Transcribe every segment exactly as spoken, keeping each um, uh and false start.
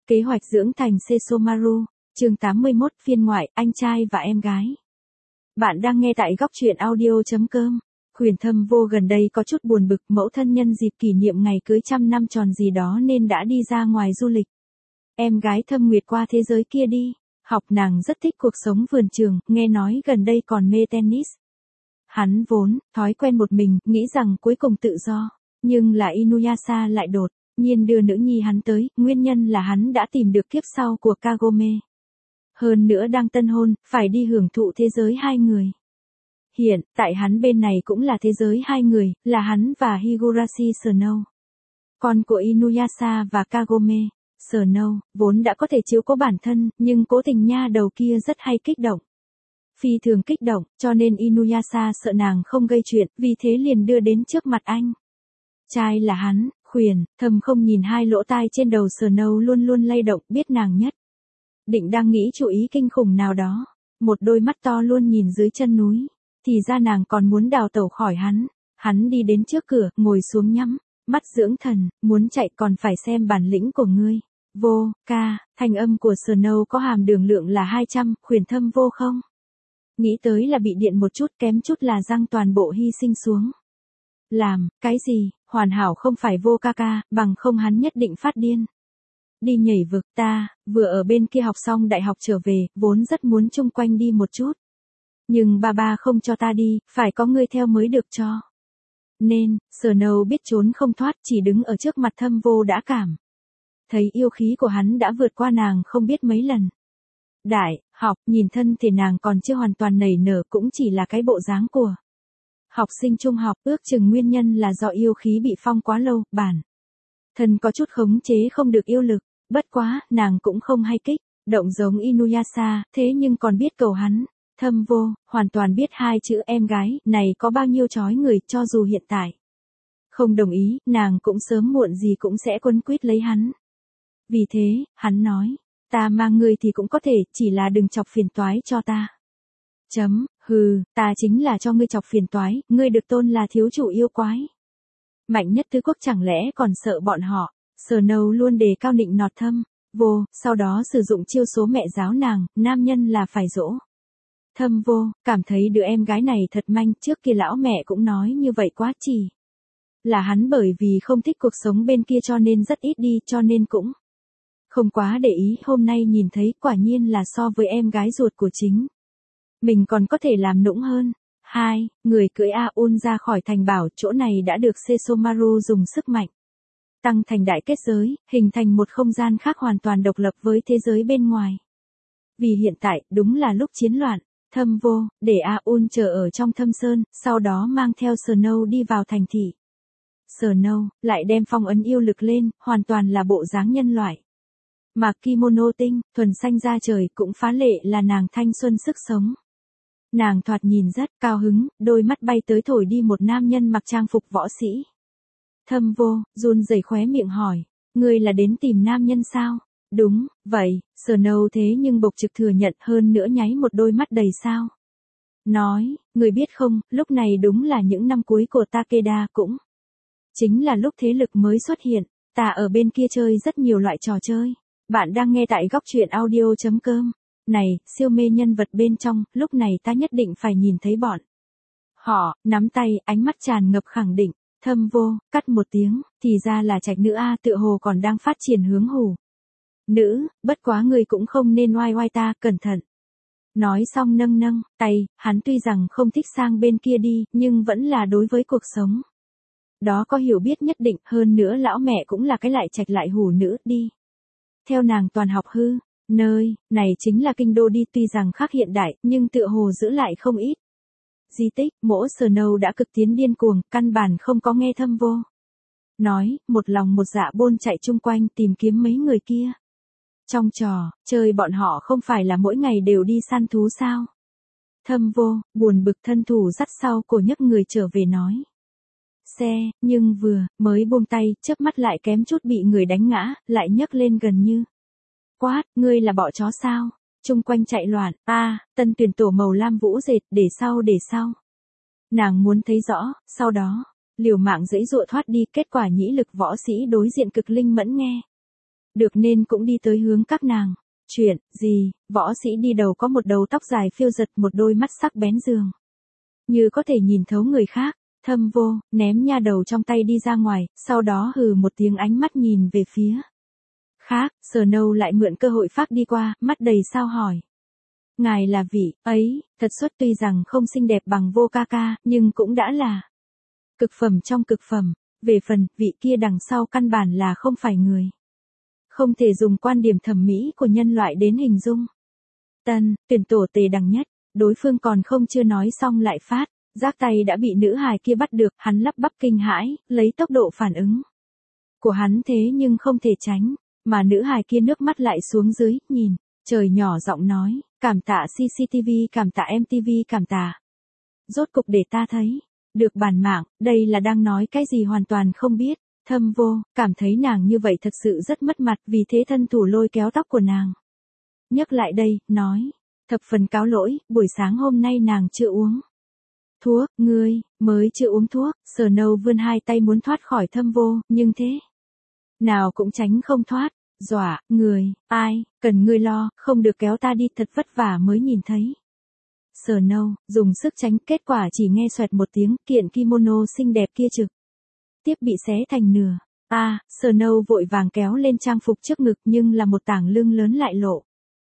Kế hoạch dưỡng thành Sesomaru, chương tám mươi mốt, phiên ngoại, anh trai và em gái. Bạn đang nghe tại góc truyện audio.com. Khuyển Thâm Vô gần đây có chút buồn bực, mẫu thân nhân dịp kỷ niệm ngày cưới trăm năm tròn gì đó nên đã đi ra ngoài du lịch. Em gái Thâm Nguyệt qua thế giới kia đi, học nàng rất thích cuộc sống vườn trường, nghe nói gần đây còn mê tennis. Hắn vốn, thói quen một mình, nghĩ rằng cuối cùng tự do, nhưng là Inuyasha lại đột nhiên đưa nữ nhi hắn tới, nguyên nhân là hắn đã tìm được kiếp sau của Kagome. Hơn nữa đang tân hôn, phải đi hưởng thụ thế giới hai người. Hiện, tại hắn bên này cũng là thế giới hai người, là hắn và Higurashi Snow. Con của Inuyasha và Kagome, Snow, vốn đã có thể chiếu cố bản thân, nhưng cố tình nha đầu kia rất hay kích động. Phi thường kích động, cho nên Inuyasha sợ nàng không gây chuyện, vì thế liền đưa đến trước mặt anh. Trai là hắn, Khuyển Thâm không nhìn hai lỗ tai trên đầu Snow luôn luôn lay động, biết nàng nhất định đang nghĩ chủ ý kinh khủng nào đó. Một đôi mắt to luôn nhìn dưới chân núi, thì ra nàng còn muốn đào tẩu khỏi hắn. Hắn đi đến trước cửa, ngồi xuống nhắm mắt dưỡng thần, muốn chạy còn phải xem bản lĩnh của ngươi. Vô, ca, thanh âm của Snow có hàm đường lượng là hai trăm, Khuyển Thâm vô không? Nghĩ tới là bị điện một chút, kém chút là răng toàn bộ hy sinh xuống. Làm, cái gì, hoàn hảo không phải vô ca ca, bằng không hắn nhất định phát điên. Đi nhảy vực, ta, vừa ở bên kia học xong đại học trở về, vốn rất muốn chung quanh đi một chút. Nhưng ba ba không cho ta đi, phải có người theo mới được cho. Nên, Snow biết trốn không thoát, chỉ đứng ở trước mặt Thâm Vô đã cảm thấy yêu khí của hắn đã vượt qua nàng không biết mấy lần. Đại, học, nhìn thân thể nàng còn chưa hoàn toàn nảy nở cũng chỉ là cái bộ dáng của học sinh trung học, ước chừng nguyên nhân là do yêu khí bị phong quá lâu, bản thân có chút khống chế không được yêu lực, bất quá, nàng cũng không hay kích động giống Inuyasha, thế nhưng còn biết cầu hắn. Thâm Vô, hoàn toàn biết hai chữ em gái, này có bao nhiêu chói người, cho dù hiện tại không đồng ý, nàng cũng sớm muộn gì cũng sẽ quấn quýt lấy hắn. Vì thế, hắn nói, ta mang ngươi thì cũng có thể, chỉ là đừng chọc phiền toái cho ta. Chấm, hừ, ta chính là cho ngươi chọc phiền toái, ngươi được tôn là thiếu chủ yêu quái. Mạnh nhất tứ quốc chẳng lẽ còn sợ bọn họ. Snow luôn đề cao nịnh nọt Thâm Vô, sau đó sử dụng chiêu số mẹ giáo nàng, nam nhân là phải dỗ. Thâm Vô, cảm thấy đứa em gái này thật manh, trước kia lão mẹ cũng nói như vậy quá, chỉ là hắn bởi vì không thích cuộc sống bên kia cho nên rất ít đi, cho nên cũng không quá để ý. Hôm nay nhìn thấy quả nhiên là so với em gái ruột của chính mình còn có thể làm nũng hơn. Hai, người cưỡi Aun ra khỏi thành bảo, chỗ này đã được Sesomaru dùng sức mạnh tăng thành đại kết giới, hình thành một không gian khác hoàn toàn độc lập với thế giới bên ngoài. Vì hiện tại, đúng là lúc chiến loạn, Thâm Vô, để Aun chờ ở trong thâm sơn, sau đó mang theo Snow đi vào thành thị. Snow, lại đem phong ấn yêu lực lên, hoàn toàn là bộ dáng nhân loại. Mặc kimono tinh, thuần xanh da trời cũng phá lệ là nàng thanh xuân sức sống. Nàng thoạt nhìn rất cao hứng, đôi mắt bay tới thổi đi một nam nhân mặc trang phục võ sĩ. Thâm Vô, run rẩy khóe miệng hỏi, ngươi là đến tìm nam nhân sao? Đúng, vậy, Snow thế nhưng bộc trực thừa nhận, hơn nữa nháy một đôi mắt đầy sao. Nói, người biết không, lúc này đúng là những năm cuối của Takeda, cũng chính là lúc thế lực mới xuất hiện, ta ở bên kia chơi rất nhiều loại trò chơi. Bạn đang nghe tại góc truyện audio.com. Này, siêu mê nhân vật bên trong, lúc này ta nhất định phải nhìn thấy bọn họ, nắm tay, ánh mắt tràn ngập khẳng định. Thâm Vô, cắt một tiếng, thì ra là trạch nữ A, tựa hồ còn đang phát triển hướng hủ nữ, bất quá người cũng không nên oai oai ta, cẩn thận. Nói xong nâng nâng tay, hắn tuy rằng không thích sang bên kia đi, nhưng vẫn là đối với cuộc sống đó có hiểu biết nhất định, hơn nữa lão mẹ cũng là cái lại trạch lại hủ nữ, đi theo nàng toàn học hư. Nơi này chính là kinh đô đi, tuy rằng khác hiện đại, nhưng tựa hồ giữ lại không ít di tích. Mỗ Snow đã cực tiến điên cuồng, căn bản không có nghe Thâm Vô nói, một lòng một dạ bôn chạy chung quanh tìm kiếm mấy người kia. Trong trò chơi bọn họ không phải là mỗi ngày đều đi săn thú sao? Thâm Vô, buồn bực thân thủ dắt sau cổ nhấc người trở về nói. Xe, nhưng vừa mới buông tay, chớp mắt lại kém chút bị người đánh ngã, lại nhấc lên gần như quát, ngươi là bọ chó sao? Chung quanh chạy loạn, a à, tân tuyển tổ màu lam vũ dệt, để sau để sau. Nàng muốn thấy rõ, sau đó, liều mạng giãy giụa thoát đi, kết quả nhĩ lực võ sĩ đối diện cực linh mẫn nghe Được nên cũng đi tới hướng các nàng. Chuyện, gì, võ sĩ đi đầu có một đầu tóc dài phiêu giật, một đôi mắt sắc bén dường như có thể nhìn thấu người khác. Thâm Vô, ném nha đầu trong tay đi ra ngoài, sau đó hừ một tiếng ánh mắt nhìn về phía khác, Snow lại mượn cơ hội phát đi qua, mắt đầy sao hỏi. Ngài là vị ấy, thật xuất tuy rằng không xinh đẹp bằng Vô ca ca, nhưng cũng đã là cực phẩm trong cực phẩm. Về phần, vị kia đằng sau căn bản là không phải người. Không thể dùng quan điểm thẩm mỹ của nhân loại đến hình dung. Tân, tuyển tổ tề đẳng nhất, đối phương còn không chưa nói xong lại phát, giác tay đã bị nữ hài kia bắt được, hắn lắp bắp kinh hãi, lấy tốc độ phản ứng của hắn thế nhưng không thể tránh, mà nữ hài kia nước mắt lại xuống dưới, nhìn, trời nhỏ giọng nói, cảm tạ xê xê tê vê, cảm tạ em tê vê, cảm tạ. Rốt cục để ta thấy, được bản mạng, đây là đang nói cái gì hoàn toàn không biết. Thâm Vô, cảm thấy nàng như vậy thật sự rất mất mặt, vì thế thân thủ lôi kéo tóc của nàng. Nhấc lại đây, nói, thập phần cáo lỗi, buổi sáng hôm nay nàng chưa uống thuốc, ngươi, mới chưa uống thuốc. Snow vươn hai tay muốn thoát khỏi Thâm Vô, nhưng thế nào cũng tránh không thoát. Dọa, người, ai, cần ngươi lo, không được kéo ta đi, thật vất vả mới nhìn thấy. Snow, dùng sức tránh, kết quả chỉ nghe xoẹt một tiếng, kiện kimono xinh đẹp kia trực tiếp bị xé thành nửa. A, à, Snow vội vàng kéo lên trang phục trước ngực, nhưng là một tảng lưng lớn lại lộ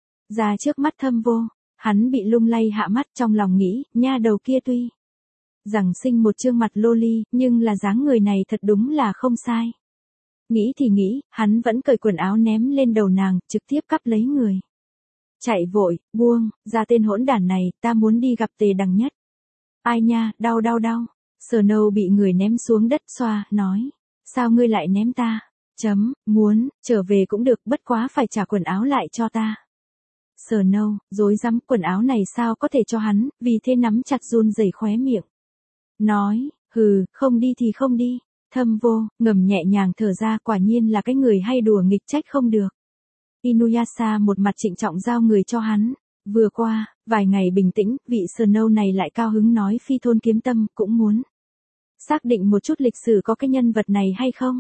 ra trước mắt Thâm Vô. Hắn bị lung lay hạ mắt, trong lòng nghĩ, nha đầu kia tuy rằng sinh một trương mặt loli, nhưng là dáng người này thật đúng là không sai. Nghĩ thì nghĩ, hắn vẫn cởi quần áo ném lên đầu nàng, trực tiếp cắp lấy người. Chạy vội, buông, ra tên hỗn đản này, ta muốn đi gặp tề đằng nhất. Ai nha, đau đau đau. Snow bị người ném xuống đất, xoa, nói. Sao ngươi lại ném ta? Chấm, muốn, trở về cũng được, bất quá phải trả quần áo lại cho ta. Snow, dối rắm, quần áo này sao có thể cho hắn, vì thế nắm chặt run rẩy khóe miệng. Nói, hừ, không đi thì không đi. Thâm Vô, ngầm nhẹ nhàng thở ra, quả nhiên là cái người hay đùa nghịch, trách không được. Inuyasha một mặt trịnh trọng giao người cho hắn. Vừa qua, vài ngày bình tĩnh, vị Snow này lại cao hứng nói phi thôn kiếm tâm, cũng muốn xác định một chút lịch sử có cái nhân vật này hay không.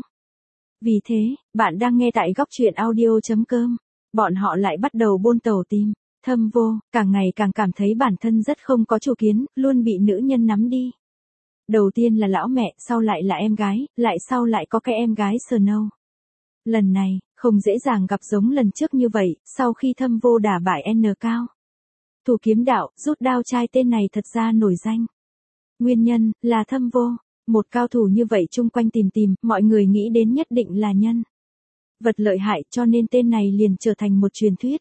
Vì thế, bạn đang nghe tại góc truyện audio chấm com. Bọn họ lại bắt đầu buôn tàu tìm. Thâm Vô, càng ngày càng cảm thấy bản thân rất không có chủ kiến, luôn bị nữ nhân nắm đi. Đầu tiên là lão mẹ, sau lại là em gái, lại sau lại có cái em gái Snow. Lần này, không dễ dàng gặp giống lần trước như vậy, sau khi Thâm Vô đả bại N cao thủ kiếm đạo, rút đao trai tên này thật ra nổi danh. Nguyên nhân, là Thâm Vô. Một cao thủ như vậy chung quanh tìm tìm, mọi người nghĩ đến nhất định là nhân vật lợi hại, cho nên tên này liền trở thành một truyền thuyết.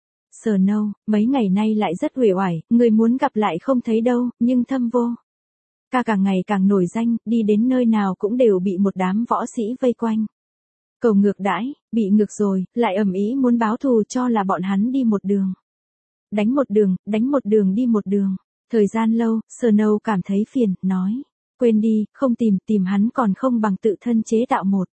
Snow, mấy ngày nay lại rất uể oải, người muốn gặp lại không thấy đâu, nhưng Thâm Vô ca càng ngày càng nổi danh, đi đến nơi nào cũng đều bị một đám võ sĩ vây quanh. Cầu ngược đãi, bị ngược rồi, lại ầm ĩ muốn báo thù, cho là bọn hắn đi một đường. Đánh một đường, đánh một đường đi một đường. Thời gian lâu, Snow cảm thấy phiền, nói. Quên đi, không tìm, tìm hắn còn không bằng tự thân chế tạo một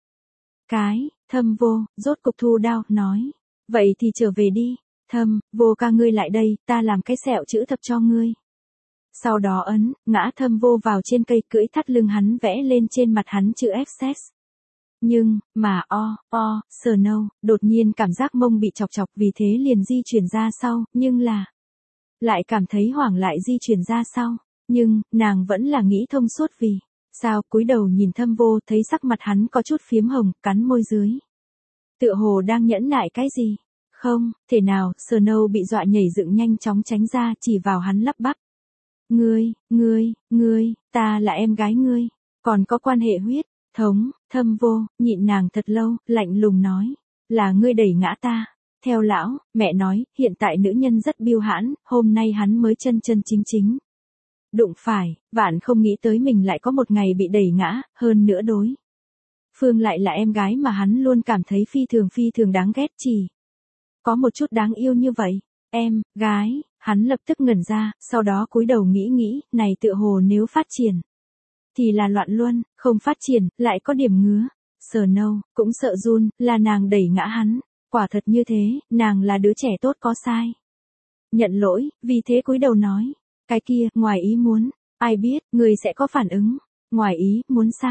cái. Thâm Vô, rốt cục thu đao, nói. Vậy thì trở về đi. Thâm Vô ca ngươi lại đây, ta làm cái sẹo chữ thập cho ngươi. Sau đó ấn, ngã Thâm Vô vào trên cây, cưỡi thắt lưng hắn, vẽ lên trên mặt hắn chữ F. Nhưng, mà o, o, Snow, đột nhiên cảm giác mông bị chọc chọc, vì thế liền di chuyển ra sau, nhưng là lại cảm thấy hoảng lại di chuyển ra sau. Nhưng, nàng vẫn là nghĩ thông suốt vì sao, cúi đầu nhìn Thâm Vô, thấy sắc mặt hắn có chút phiếm hồng, cắn môi dưới. Tựa hồ đang nhẫn nại cái gì? Không, thể nào, Snow bị dọa nhảy dựng, nhanh chóng tránh ra, chỉ vào hắn lắp bắp. Ngươi, ngươi, ngươi, ta là em gái ngươi, còn có quan hệ huyết thống. Thâm Vô, nhịn nàng thật lâu, lạnh lùng nói. Là ngươi đẩy ngã ta. Theo lão, mẹ nói, hiện tại nữ nhân rất biêu hãn, hôm nay hắn mới chân chân chính chính đụng phải, vạn không nghĩ tới mình lại có một ngày bị đẩy ngã, hơn nữa đối phương lại là em gái mà hắn luôn cảm thấy phi thường phi thường đáng ghét, chỉ có một chút đáng yêu như vậy. Em gái, hắn lập tức ngẩn ra, sau đó cúi đầu nghĩ nghĩ, này tựa hồ nếu phát triển thì là loạn luôn, không phát triển, lại có điểm ngứa. Snow cũng sợ run, là nàng đẩy ngã hắn. Quả thật như thế, nàng là đứa trẻ tốt có sai. Nhận lỗi, vì thế cúi đầu nói. Cái kia, ngoài ý muốn, ai biết, người sẽ có phản ứng. Ngoài ý, muốn sao?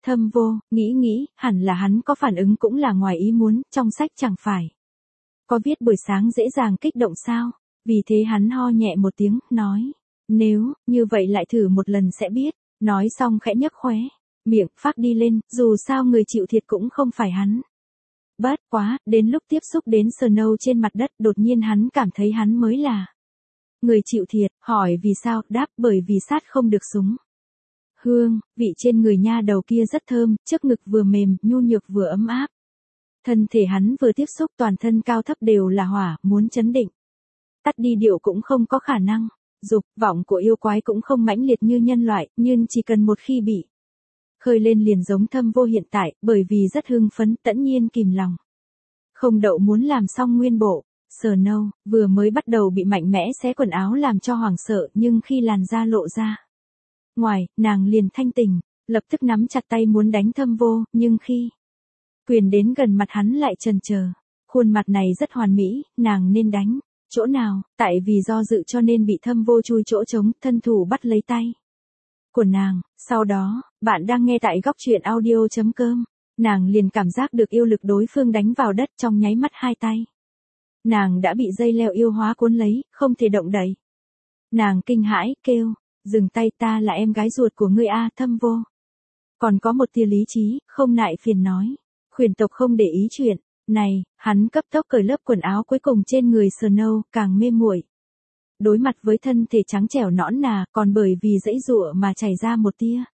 Thâm Vô, nghĩ nghĩ, hẳn là hắn có phản ứng cũng là ngoài ý muốn, trong sách chẳng phải có viết buổi sáng dễ dàng kích động sao? Vì thế hắn ho nhẹ một tiếng, nói, nếu, như vậy lại thử một lần sẽ biết, nói xong khẽ nhấc khóe miệng, phát đi lên, dù sao người chịu thiệt cũng không phải hắn. Bất quá, đến lúc tiếp xúc đến Snow trên mặt đất, đột nhiên hắn cảm thấy hắn mới là người chịu thiệt, hỏi vì sao, đáp bởi vì sát không được súng. Hương, vị trên người nha đầu kia rất thơm, trước ngực vừa mềm, nhu nhược vừa ấm áp. Thân thể hắn vừa tiếp xúc toàn thân cao thấp đều là hỏa, muốn chấn định. Tắt đi điệu cũng không có khả năng, dục vọng của yêu quái cũng không mãnh liệt như nhân loại, nhưng chỉ cần một khi bị khơi lên liền giống Thâm Vô hiện tại, bởi vì rất hưng phấn, tẫn nhiên kìm lòng không đậu muốn làm xong nguyên bộ. Snow vừa mới bắt đầu bị mạnh mẽ xé quần áo làm cho hoảng sợ, nhưng khi làn da lộ ra ngoài, nàng liền thanh tỉnh, lập tức nắm chặt tay muốn đánh Thâm Vô, nhưng khi quyền đến gần mặt hắn lại chần chờ. Khuôn mặt này rất hoàn mỹ, nàng nên đánh chỗ nào? Tại vì do dự cho nên bị Thâm Vô chui chỗ trống, thân thủ bắt lấy tay của nàng. Sau đó, bạn đang nghe tại góc truyện audio chấm com. Nàng liền cảm giác được yêu lực đối phương đánh vào đất, trong nháy mắt hai tay nàng đã bị dây leo yêu hóa cuốn lấy, không thể động đậy. Nàng kinh hãi, kêu, dừng tay, ta là em gái ruột của ngươi a. Thâm Vô còn có một tia lý trí, không nại phiền nói, khuyển tộc không để ý chuyện này. Hắn cấp tốc cởi lớp quần áo cuối cùng trên người Snow, càng mê muội đối mặt với thân thể trắng trẻo nõn nà, còn bởi vì dãy dụa mà chảy ra một tia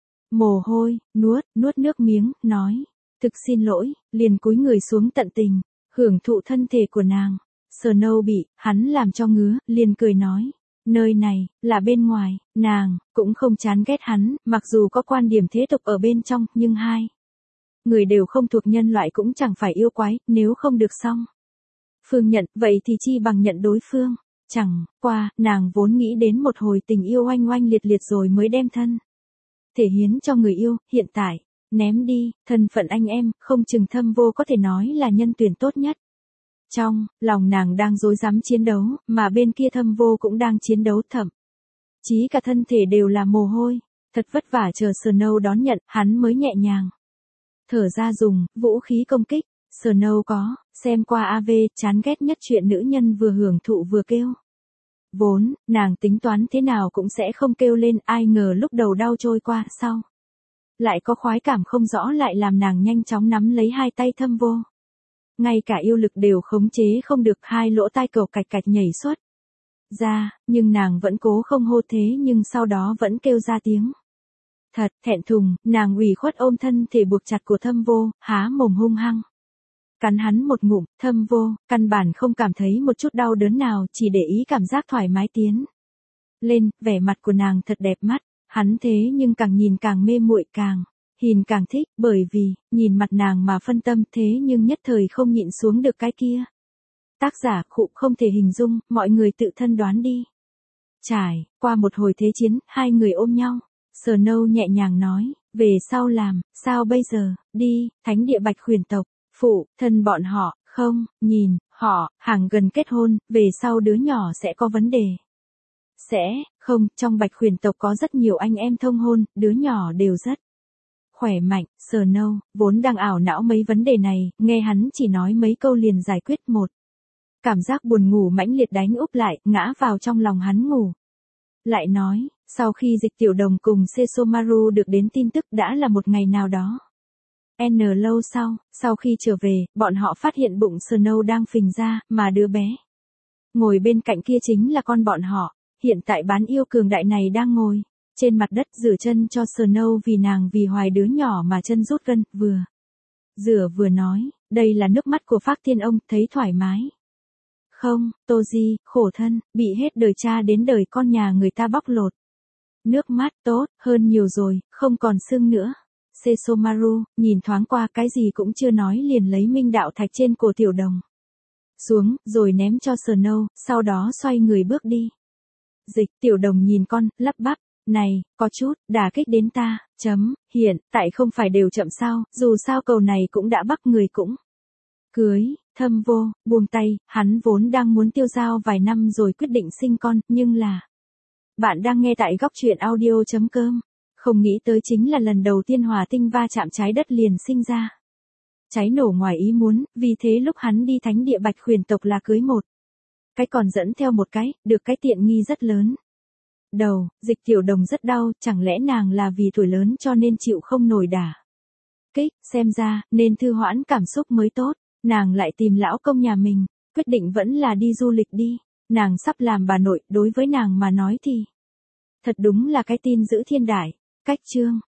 mồ hôi, nuốt, nuốt nước miếng, nói, thực xin lỗi, liền cúi người xuống tận tình hưởng thụ thân thể của nàng. Snow bị hắn làm cho ngứa, liền cười nói, nơi này là bên ngoài. Nàng cũng không chán ghét hắn, mặc dù có quan điểm thế tục ở bên trong, nhưng hai người đều không thuộc nhân loại cũng chẳng phải yêu quái, nếu không được xong phương nhận, vậy thì chi bằng nhận đối phương. Chẳng qua, nàng vốn nghĩ đến một hồi tình yêu oanh oanh liệt liệt rồi mới đem thân thể hiến cho người yêu, hiện tại ném đi thân phận anh em, không chừng Thâm Vô có thể nói là nhân tuyển tốt nhất. Trong lòng nàng đang rối rắm chiến đấu, mà bên kia Thâm Vô cũng đang chiến đấu, thậm chí cả thân thể đều là mồ hôi, thật vất vả chờ Snow đón nhận, hắn mới nhẹ nhàng thở ra dùng vũ khí công kích. Snow có xem qua a vê, chán ghét nhất chuyện nữ nhân vừa hưởng thụ vừa kêu. Vốn, nàng tính toán thế nào cũng sẽ không kêu lên, ai ngờ lúc đầu đau trôi qua, sau lại có khoái cảm không rõ lại làm nàng nhanh chóng nắm lấy hai tay Thâm Vô. Ngay cả yêu lực đều khống chế không được, hai lỗ tai cầu cạch cạch nhảy xuất ra, nhưng nàng vẫn cố không hô thế, nhưng sau đó vẫn kêu ra tiếng. Thật, thẹn thùng, nàng ủy khuất ôm thân thể buộc chặt của Thâm Vô, há mồm hung hăng cắn hắn một ngụm. Thâm Vô căn bản không cảm thấy một chút đau đớn nào, chỉ để ý cảm giác thoải mái tiến lên. Vẻ mặt của nàng thật đẹp mắt, hắn thế nhưng càng nhìn càng mê muội, càng nhìn càng thích, bởi vì nhìn mặt nàng mà phân tâm, thế nhưng nhất thời không nhịn xuống được cái kia. Tác giả khụ không thể hình dung, mọi người tự thân đoán đi. Trải qua một hồi thế chiến, hai người ôm nhau, Snow nhẹ nhàng nói, về sau làm sao bây giờ? Đi thánh địa Bạch Khuyển tộc, phụ thân bọn họ không nhìn họ hàng gần kết hôn, về sau đứa nhỏ sẽ có vấn đề. Sẽ không, trong Bạch Khuyển tộc có rất nhiều anh em thông hôn, đứa nhỏ đều rất khỏe mạnh. Snow vốn đang ảo não mấy vấn đề này, nghe hắn chỉ nói mấy câu liền giải quyết một. Cảm giác buồn ngủ mãnh liệt đánh úp lại, ngã vào trong lòng hắn ngủ. Lại nói, sau khi Dịch Tiểu Đồng cùng Sesomaru được đến tin tức đã là một ngày nào đó. N lâu sau, sau khi trở về, bọn họ phát hiện bụng Snow đang phình ra, mà đứa bé ngồi bên cạnh kia chính là con bọn họ. Hiện tại bán yêu cường đại này đang ngồi trên mặt đất rửa chân cho Snow, vì nàng vì hoài đứa nhỏ mà chân rút gân, vừa rửa vừa nói, đây là nước mắt của Phác Thiên Ông, thấy thoải mái không? Toji khổ thân, bị hết đời cha đến đời con nhà người ta bóc lột. Nước mắt tốt hơn nhiều rồi, không còn sưng nữa. Sesomaru nhìn thoáng qua, cái gì cũng chưa nói, liền lấy minh đạo thạch trên cổ Tiểu Đồng xuống, rồi ném cho Snow, sau đó xoay người bước đi. Dịch Tiểu Đồng nhìn con, lắp bắp, này, có chút đả kích đến ta. Chấm, hiện tại không phải đều chậm sao, dù sao cầu này cũng đã bắt người cũng cưới. Thâm Vô buông tay, hắn vốn đang muốn tiêu dao vài năm rồi quyết định sinh con, nhưng là bạn đang nghe tại góc truyện audio chấm com. Không nghĩ tới chính là lần đầu tiên hỏa tinh va chạm trái đất liền sinh ra. Cháy nổ ngoài ý muốn, vì thế lúc hắn đi thánh địa Bạch Huyền tộc là cưới một cái còn dẫn theo một cái, được cái tiện nghi rất lớn. Đầu, Dịch Tiểu Đồng rất đau, chẳng lẽ nàng là vì tuổi lớn cho nên chịu không nổi đả kích, xem ra, nên thư hoãn cảm xúc mới tốt. Nàng lại tìm lão công nhà mình, quyết định vẫn là đi du lịch đi. Nàng sắp làm bà nội, đối với nàng mà nói thì thật đúng là cái tin giữ thiên đại. Cách chương